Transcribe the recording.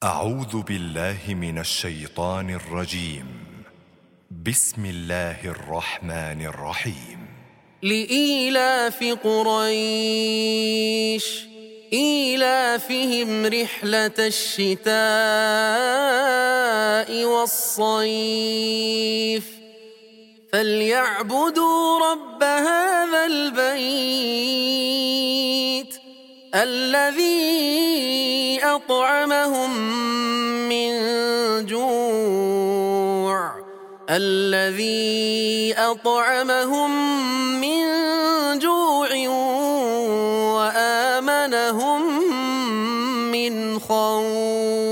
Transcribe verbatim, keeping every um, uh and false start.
أعوذ بالله من الشيطان الرجيم. بسم الله الرحمن الرحيم. لإيلاف قريش إيلافهم رحلة الشتاء والصيف فليعبدوا رب هذا البيت الذي أطعمهم من جوع الذي أطعمهم من جوع وآمنهم من خوف.